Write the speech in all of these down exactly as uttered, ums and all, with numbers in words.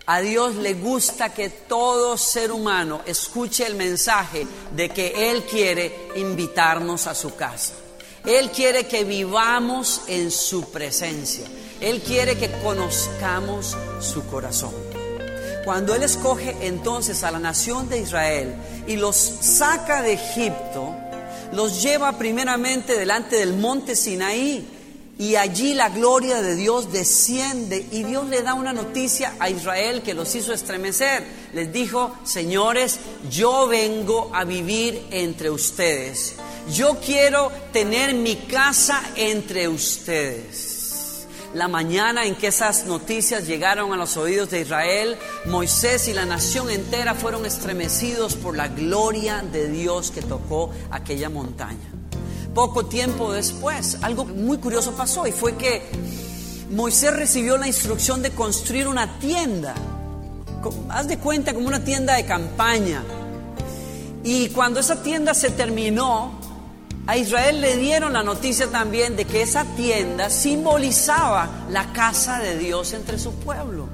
A Dios le gusta que todo ser humano escuche el mensaje de que Él quiere invitarnos a su casa. Él quiere que vivamos en su presencia. Él quiere que conozcamos su corazón. Cuando Él escoge entonces a la nación de Israel y los saca de Egipto, los lleva primeramente delante del monte Sinaí. Y allí la gloria de Dios desciende y Dios le da una noticia a Israel que los hizo estremecer. Les dijo: señores, yo vengo a vivir entre ustedes. Yo quiero tener mi casa entre ustedes. La mañana en que esas noticias llegaron a los oídos de Israel, Moisés y la nación entera fueron estremecidos por la gloria de Dios que tocó aquella montaña. Poco tiempo después, algo muy curioso pasó, y fue que Moisés recibió la instrucción de construir una tienda. Haz de cuenta como una tienda de campaña. Y cuando esa tienda se terminó, a Israel le dieron la noticia también de que esa tienda simbolizaba la casa de Dios entre su pueblo.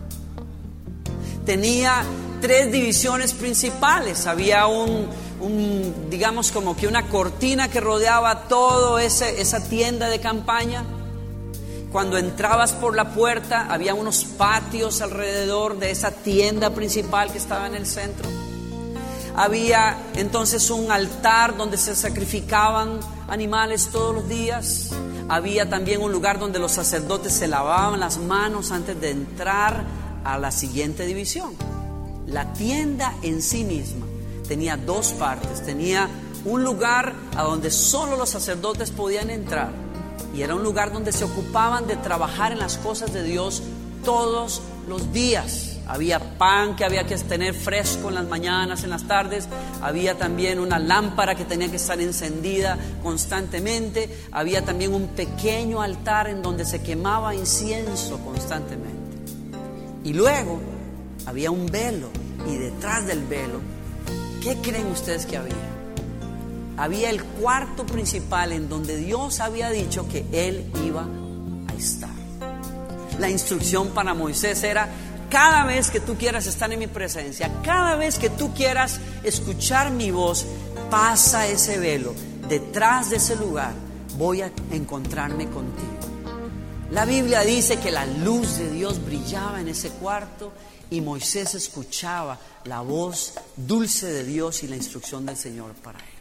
Tenía tres divisiones principales. Había un, un digamos como que una cortina que rodeaba todo ese, esa tienda de campaña. Cuando entrabas por la puerta había unos patios alrededor de esa tienda principal que estaba en el centro. Había entonces un altar donde se sacrificaban animales todos los días. Había también un lugar donde los sacerdotes se lavaban las manos antes de entrar a la siguiente división. La tienda en sí misma tenía dos partes. Tenía un lugar a donde solo los sacerdotes podían entrar, y era un lugar donde se ocupaban de trabajar en las cosas de Dios todos los días. Había pan que había que tener fresco en las mañanas, en las tardes. Había también una lámpara que tenía que estar encendida constantemente. Había también un pequeño altar en donde se quemaba incienso constantemente. Y luego había un velo, y detrás del velo, ¿qué creen ustedes que había? Había el cuarto principal en donde Dios había dicho que Él iba a estar. La instrucción para Moisés era: cada vez que tú quieras estar en mi presencia, cada vez que tú quieras escuchar mi voz, pasa ese velo. Detrás de ese lugar voy a encontrarme contigo. La Biblia dice que la luz de Dios brillaba en ese cuarto y Moisés escuchaba la voz dulce de Dios y la instrucción del Señor para él.